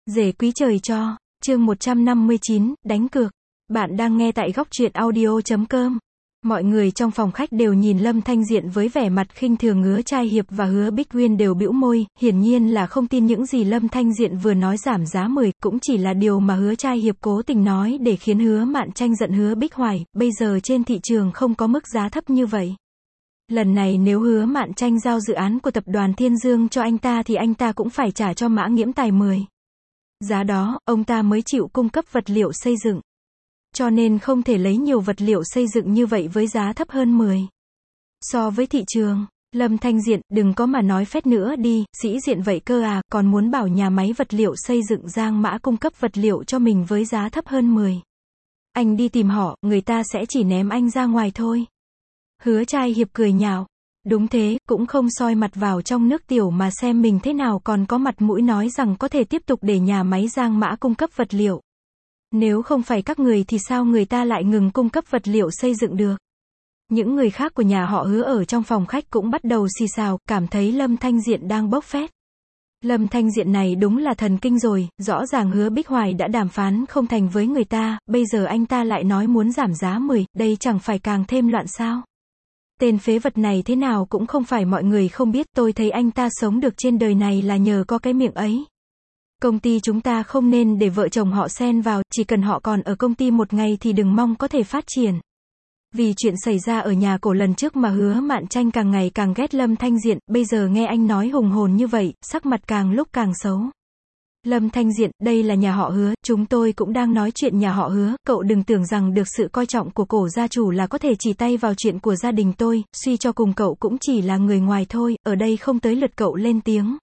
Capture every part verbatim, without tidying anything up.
Rể quý trời cho, chương một trăm năm mươi chín, đánh cược. Bạn đang nghe tại góc truyện audio chấm com. Mọi người trong phòng khách đều nhìn Lâm Thanh Diện với vẻ mặt khinh thường, Hứa Trai Hiệp và Hứa Bích Uyên đều bĩu môi, hiển nhiên là không tin những gì Lâm Thanh Diện vừa nói giảm giá mười, cũng chỉ là điều mà Hứa Trai Hiệp cố tình nói để khiến Hứa Mạn Tranh giận Hứa Bích Hoài, bây giờ trên thị trường không có mức giá thấp như vậy. Lần này nếu Hứa Mạn Tranh giao dự án của tập đoàn Thiên Dương cho anh ta thì anh ta cũng phải trả cho Mã Nghiễm Tài mười. Giá đó, ông ta mới chịu cung cấp vật liệu xây dựng. Cho nên không thể lấy nhiều vật liệu xây dựng như vậy với giá thấp hơn mười. So với thị trường, Lâm Thanh Diện, đừng có mà nói phét nữa đi, sĩ diện vậy cơ à, còn muốn bảo nhà máy vật liệu xây dựng Giang Mã cung cấp vật liệu cho mình với giá thấp hơn mười. Anh đi tìm họ, người ta sẽ chỉ ném anh ra ngoài thôi. Hứa Trai Hiệp cười nhạo. Đúng thế, cũng không soi mặt vào trong nước tiểu mà xem mình thế nào còn có mặt mũi nói rằng có thể tiếp tục để nhà máy Giang Mã cung cấp vật liệu. Nếu không phải các người thì sao người ta lại ngừng cung cấp vật liệu xây dựng được? Những người khác của nhà họ Hứa ở trong phòng khách cũng bắt đầu xì xào, cảm thấy Lâm Thanh Diện đang bốc phét. Lâm Thanh Diện này đúng là thần kinh rồi, rõ ràng Hứa Bích Hoài đã đàm phán không thành với người ta, bây giờ anh ta lại nói muốn giảm giá mười, đây chẳng phải càng thêm loạn sao? Tên phế vật này thế nào cũng không phải mọi người không biết, tôi thấy anh ta sống được trên đời này là nhờ có cái miệng ấy. Công ty chúng ta không nên để vợ chồng họ xen vào, chỉ cần họ còn ở công ty một ngày thì đừng mong có thể phát triển. Vì chuyện xảy ra ở nhà cổ lần trước mà Hứa Mạn Tranh càng ngày càng ghét Lâm Thanh Diện, bây giờ nghe anh nói hùng hồn như vậy, sắc mặt càng lúc càng xấu. Lâm Thanh Diện, đây là nhà họ Hứa, chúng tôi cũng đang nói chuyện nhà họ Hứa, cậu đừng tưởng rằng được sự coi trọng của cổ gia chủ là có thể chỉ tay vào chuyện của gia đình tôi, suy cho cùng cậu cũng chỉ là người ngoài thôi, ở đây không tới lượt cậu lên tiếng.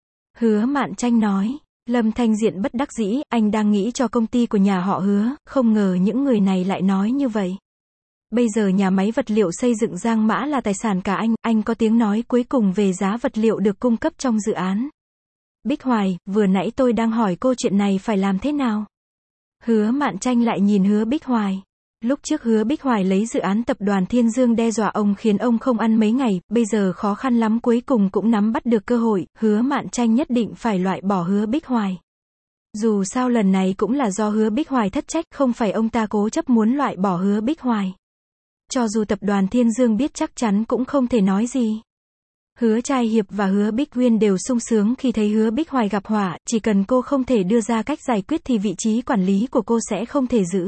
Hứa Mạn Tranh nói. Lâm Thanh Diện bất đắc dĩ, anh đang nghĩ cho công ty của nhà họ Hứa, không ngờ những người này lại nói như vậy. Bây giờ nhà máy vật liệu xây dựng Giang Mã là tài sản cả anh, anh có tiếng nói cuối cùng về giá vật liệu được cung cấp trong dự án. Bích Hoài, vừa nãy tôi đang hỏi cô chuyện này phải làm thế nào? Hứa Mạn Tranh lại nhìn Hứa Bích Hoài. Lúc trước Hứa Bích Hoài lấy dự án tập đoàn Thiên Dương đe dọa ông khiến ông không ăn mấy ngày, bây giờ khó khăn lắm cuối cùng cũng nắm bắt được cơ hội, Hứa Mạn Tranh nhất định phải loại bỏ Hứa Bích Hoài. Dù sao lần này cũng là do Hứa Bích Hoài thất trách, không phải ông ta cố chấp muốn loại bỏ Hứa Bích Hoài. Cho dù tập đoàn Thiên Dương biết chắc chắn cũng không thể nói gì. Hứa Trai Hiệp và Hứa Bích Uyên đều sung sướng khi thấy Hứa Bích Hoài gặp họa, chỉ cần cô không thể đưa ra cách giải quyết thì vị trí quản lý của cô sẽ không thể giữ.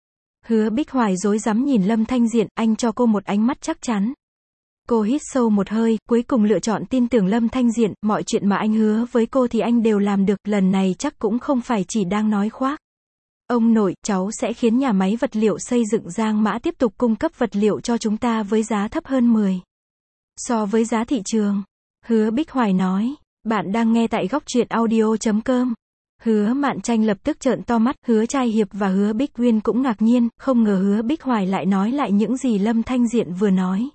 Hứa Bích Hoài rối rắm nhìn Lâm Thanh Diện, anh cho cô một ánh mắt chắc chắn. Cô hít sâu một hơi, cuối cùng lựa chọn tin tưởng Lâm Thanh Diện, mọi chuyện mà anh hứa với cô thì anh đều làm được, lần này chắc cũng không phải chỉ đang nói khoác. Ông nội, cháu sẽ khiến nhà máy vật liệu xây dựng Giang Mã tiếp tục cung cấp vật liệu cho chúng ta với giá thấp hơn mười. So với giá thị trường. Hứa Bích Hoài nói, bạn đang nghe tại góc truyện audio chấm com. Hứa Mạn Tranh lập tức trợn to mắt, Hứa Trai Hiệp và Hứa Bích Uyên cũng ngạc nhiên, không ngờ Hứa Bích Hoài lại nói lại những gì Lâm Thanh Diện vừa nói.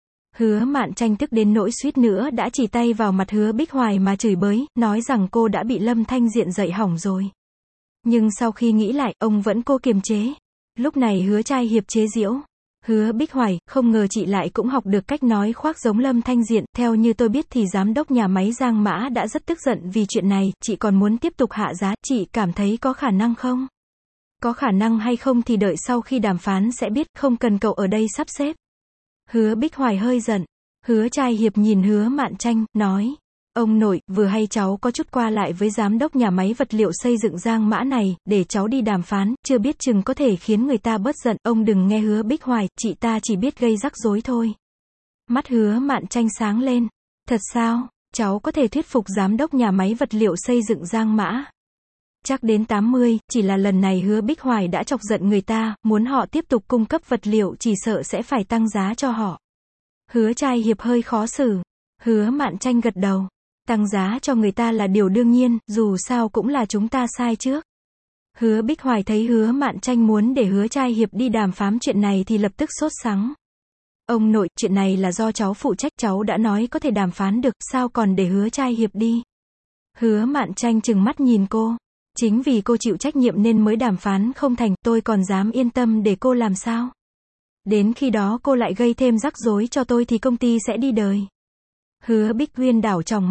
Hứa Mạn Tranh tức đến nỗi suýt nữa đã chỉ tay vào mặt Hứa Bích Hoài mà chửi bới, nói rằng cô đã bị Lâm Thanh Diện dạy hỏng rồi. Nhưng sau khi nghĩ lại, ông vẫn cố kiềm chế. Lúc này Hứa Trai Hiệp chế giễu. Hứa Bích Hoài, không ngờ chị lại cũng học được cách nói khoác giống Lâm Thanh Diện, theo như tôi biết thì giám đốc nhà máy Giang Mã đã rất tức giận vì chuyện này, chị còn muốn tiếp tục hạ giá, chị cảm thấy có khả năng không? Có khả năng hay không thì đợi sau khi đàm phán sẽ biết, không cần cậu ở đây sắp xếp. Hứa Bích Hoài hơi giận. Hứa Trai Hiệp nhìn Hứa Mạn Tranh, nói. Ông nội, vừa hay cháu có chút qua lại với giám đốc nhà máy vật liệu xây dựng Giang Mã này, để cháu đi đàm phán, chưa biết chừng có thể khiến người ta bớt giận, ông đừng nghe Hứa Bích Hoài, chị ta chỉ biết gây rắc rối thôi. Mắt Hứa Mạn Tranh sáng lên. Thật sao, cháu có thể thuyết phục giám đốc nhà máy vật liệu xây dựng Giang Mã? Chắc đến tám mươi, chỉ là lần này Hứa Bích Hoài đã chọc giận người ta, muốn họ tiếp tục cung cấp vật liệu chỉ sợ sẽ phải tăng giá cho họ. Hứa Trai Hiệp hơi khó xử. Hứa Mạn Tranh gật đầu. Tăng giá cho người ta là điều đương nhiên, dù sao cũng là chúng ta sai trước. Hứa Bích Hoài thấy Hứa Mạn Tranh muốn để Hứa Trai Hiệp đi đàm phán chuyện này thì lập tức sốt sắng. Ông nội, chuyện này là do cháu phụ trách, cháu đã nói có thể đàm phán được, sao còn để Hứa Trai Hiệp đi? Hứa Mạn Tranh trừng mắt nhìn cô. Chính vì cô chịu trách nhiệm nên mới đàm phán không thành, tôi còn dám yên tâm để cô làm sao? Đến khi đó cô lại gây thêm rắc rối cho tôi thì công ty sẽ đi đời. Hứa Bích Uyên đảo tròng mắt.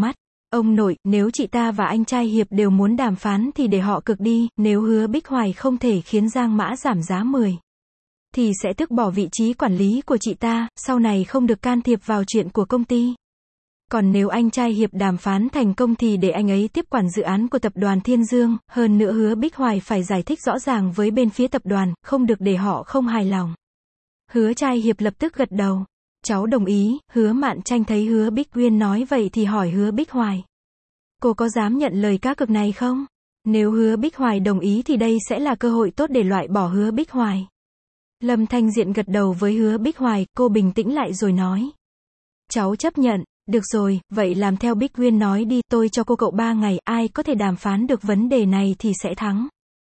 Ông nội, nếu chị ta và anh trai Hiệp đều muốn đàm phán thì để họ cực đi, nếu Hứa Bích Hoài không thể khiến Giang Mã giảm giá mười thì sẽ tước bỏ vị trí quản lý của chị ta, sau này không được can thiệp vào chuyện của công ty. Còn nếu anh trai Hiệp đàm phán thành công thì để anh ấy tiếp quản dự án của tập đoàn Thiên Dương, hơn nữa Hứa Bích Hoài phải giải thích rõ ràng với bên phía tập đoàn, không được để họ không hài lòng. Hứa trai Hiệp lập tức gật đầu. Cháu đồng ý. Hứa Mạn Tranh thấy Hứa Bích Uyên nói vậy thì hỏi Hứa Bích Hoài. Cô có dám nhận lời cá cược này không? Nếu Hứa Bích Hoài đồng ý thì đây sẽ là cơ hội tốt để loại bỏ Hứa Bích Hoài. Lâm Thanh Diện gật đầu với Hứa Bích Hoài, cô bình tĩnh lại rồi nói. Cháu chấp nhận. Được rồi, vậy làm theo Bích Uyên nói đi, tôi cho cô cậu ba ngày, ai có thể đàm phán được vấn đề này thì sẽ thắng.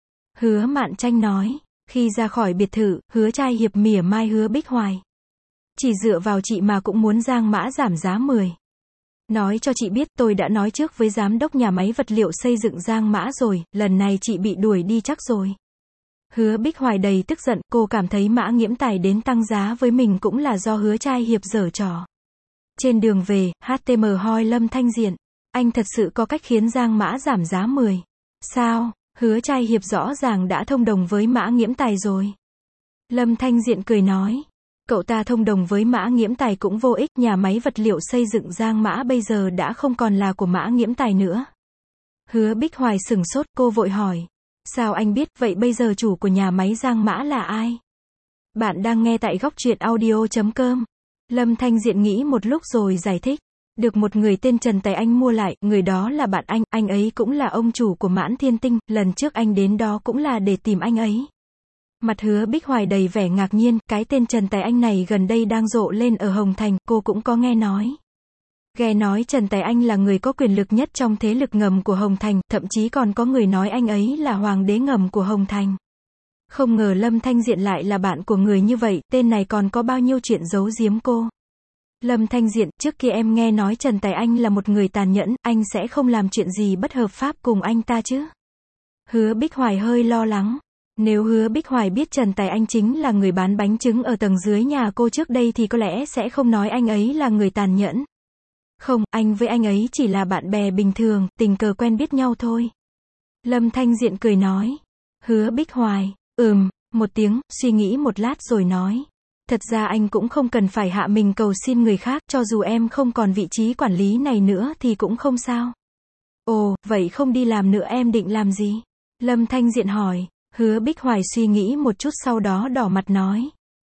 Hứa Mạn Tranh nói. Khi ra khỏi biệt thự, Hứa trai Hiệp mỉa mai Hứa Bích Hoài. Chỉ dựa vào chị mà cũng muốn Giang Mã giảm giá mười. Nói cho chị biết, tôi đã nói trước với giám đốc nhà máy vật liệu xây dựng Giang Mã rồi, lần này chị bị đuổi đi chắc rồi. Hứa Bích Hoài đầy tức giận, cô cảm thấy Mã Nghiễm Tài đến tăng giá với mình cũng là do Hứa trai Hiệp giở trò. Trên đường về, hát tê em hỏi Lâm Thanh Diện, anh thật sự có cách khiến Giang Mã giảm giá mười. Sao? Hứa trai Hiệp rõ ràng đã thông đồng với Mã Nghiễm Tài rồi. Lâm Thanh Diện cười nói. Cậu ta thông đồng với Mã Nghiễm Tài cũng vô ích, nhà máy vật liệu xây dựng Giang Mã bây giờ đã không còn là của Mã Nghiễm Tài nữa. Hứa Bích Hoài sửng sốt, cô vội hỏi. Sao anh biết, vậy bây giờ chủ của nhà máy Giang Mã là ai? Bạn đang nghe tại góc truyện audio chấm com. Lâm Thanh Diện nghĩ một lúc rồi giải thích. Được một người tên Trần Tài Anh mua lại, người đó là bạn anh, anh ấy cũng là ông chủ của Mãn Thiên Tinh, lần trước anh đến đó cũng là để tìm anh ấy. Mặt Hứa Bích Hoài đầy vẻ ngạc nhiên, cái tên Trần Tài Anh này gần đây đang rộ lên ở Hồng Thành, cô cũng có nghe nói. Nghe nói Trần Tài Anh là người có quyền lực nhất trong thế lực ngầm của Hồng Thành, thậm chí còn có người nói anh ấy là hoàng đế ngầm của Hồng Thành. Không ngờ Lâm Thanh Diện lại là bạn của người như vậy, tên này còn có bao nhiêu chuyện giấu giếm cô. Lâm Thanh Diện, trước kia em nghe nói Trần Tài Anh là một người tàn nhẫn, anh sẽ không làm chuyện gì bất hợp pháp cùng anh ta chứ? Hứa Bích Hoài hơi lo lắng. Nếu Hứa Bích Hoài biết Trần Tài Anh chính là người bán bánh trứng ở tầng dưới nhà cô trước đây thì có lẽ sẽ không nói anh ấy là người tàn nhẫn. Không, anh với anh ấy chỉ là bạn bè bình thường, tình cờ quen biết nhau thôi. Lâm Thanh Diện cười nói. Hứa Bích Hoài, ừm, một tiếng, suy nghĩ một lát rồi nói. Thật ra anh cũng không cần phải hạ mình cầu xin người khác, cho dù em không còn vị trí quản lý này nữa thì cũng không sao. Ồ, vậy không đi làm nữa em định làm gì? Lâm Thanh Diện hỏi. Hứa Bích Hoài suy nghĩ một chút sau đó đỏ mặt nói.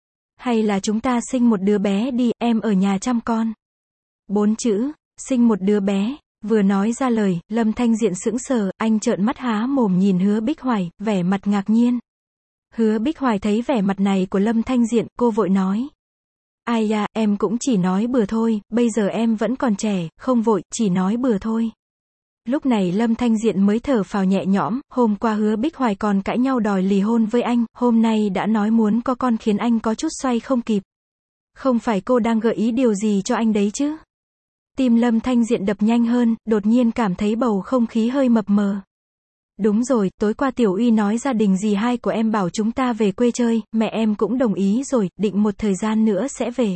Hay là chúng ta sinh một đứa bé đi, em ở nhà chăm con. Bốn chữ, sinh một đứa bé. Vừa nói ra lời, Lâm Thanh Diện sững sờ, anh trợn mắt há mồm nhìn Hứa Bích Hoài, vẻ mặt ngạc nhiên. Hứa Bích Hoài thấy vẻ mặt này của Lâm Thanh Diện, cô vội nói. Ai da, em cũng chỉ nói bừa thôi, bây giờ em vẫn còn trẻ, không vội, chỉ nói bừa thôi. Lúc này Lâm Thanh Diện mới thở phào nhẹ nhõm, hôm qua Hứa Bích Hoài còn cãi nhau đòi lì hôn với anh, hôm nay đã nói muốn có con khiến anh có chút xoay không kịp. Không phải cô đang gợi ý điều gì cho anh đấy chứ? Tim Lâm Thanh Diện đập nhanh hơn, đột nhiên cảm thấy bầu không khí hơi mập mờ. Đúng rồi, tối qua Tiểu Uy nói gia đình dì hai của em bảo chúng ta về quê chơi, mẹ em cũng đồng ý rồi, định một thời gian nữa sẽ về.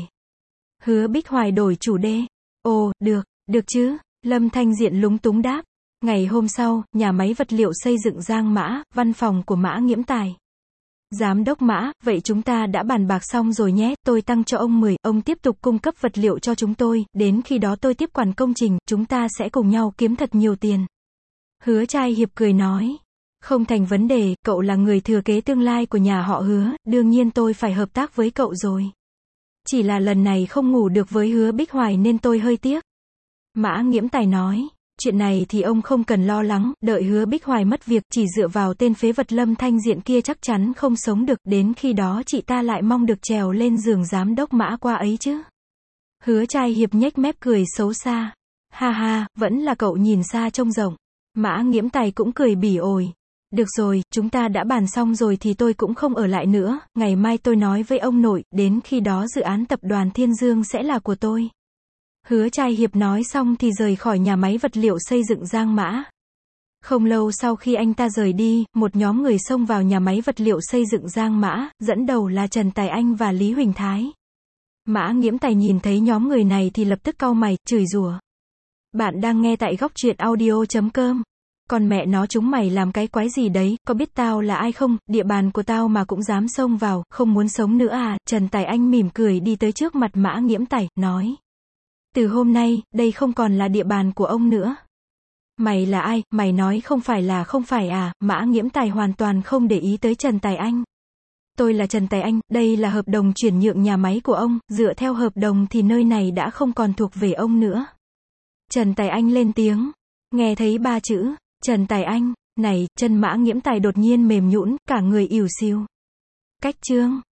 Hứa Bích Hoài đổi chủ đề. Ồ, được, được chứ? Lâm Thanh Diện lúng túng đáp. Ngày hôm sau, nhà máy vật liệu xây dựng Giang Mã, văn phòng của Mã Nghiễm Tài. Giám đốc Mã, vậy chúng ta đã bàn bạc xong rồi nhé, tôi tăng cho ông mười, ông tiếp tục cung cấp vật liệu cho chúng tôi, đến khi đó tôi tiếp quản công trình, chúng ta sẽ cùng nhau kiếm thật nhiều tiền. Hứa trai Hiệp cười nói. Không thành vấn đề, cậu là người thừa kế tương lai của nhà họ Hứa, đương nhiên tôi phải hợp tác với cậu rồi. Chỉ là lần này không ngủ được với Hứa Bích Hoài nên tôi hơi tiếc. Mã Nghiễm Tài nói. Chuyện này thì ông không cần lo lắng, đợi Hứa Bích Hoài mất việc, chỉ dựa vào tên phế vật Lâm Thanh Diện kia chắc chắn không sống được, đến khi đó chị ta lại mong được trèo lên giường giám đốc Mã qua ấy chứ. Hứa trai Hiệp nhếch mép cười xấu xa. Ha ha, vẫn là cậu nhìn xa trông rộng. Mã Nghiễm Tài cũng cười bỉ ổi. Được rồi, chúng ta đã bàn xong rồi thì tôi cũng không ở lại nữa, ngày mai tôi nói với ông nội, đến khi đó dự án tập đoàn Thiên Dương sẽ là của tôi. Hứa trai Hiệp nói xong thì rời khỏi nhà máy vật liệu xây dựng Giang Mã. Không lâu sau khi anh ta rời đi, một nhóm người xông vào nhà máy vật liệu xây dựng Giang Mã, dẫn đầu là Trần Tài Anh và Lý Huỳnh Thái. Mã Nghiễm Tài nhìn thấy nhóm người này thì lập tức cau mày, chửi rủa. Bạn đang nghe tại góc truyện audio chấm com. Còn mẹ nó chúng mày làm cái quái gì đấy, có biết tao là ai không, địa bàn của tao mà cũng dám xông vào, không muốn sống nữa à, Trần Tài Anh mỉm cười đi tới trước mặt Mã Nghiễm Tài, nói. Từ hôm nay, đây không còn là địa bàn của ông nữa. Mày là ai, mày nói không phải là không phải à, Mã Nghiễm Tài hoàn toàn không để ý tới Trần Tài Anh. Tôi là Trần Tài Anh, đây là hợp đồng chuyển nhượng nhà máy của ông, dựa theo hợp đồng thì nơi này đã không còn thuộc về ông nữa. Trần Tài Anh lên tiếng, nghe thấy ba chữ, Trần Tài Anh, này, chân Mã Nghiễm Tài đột nhiên mềm nhũn, cả người ỉu xìu. Cách chương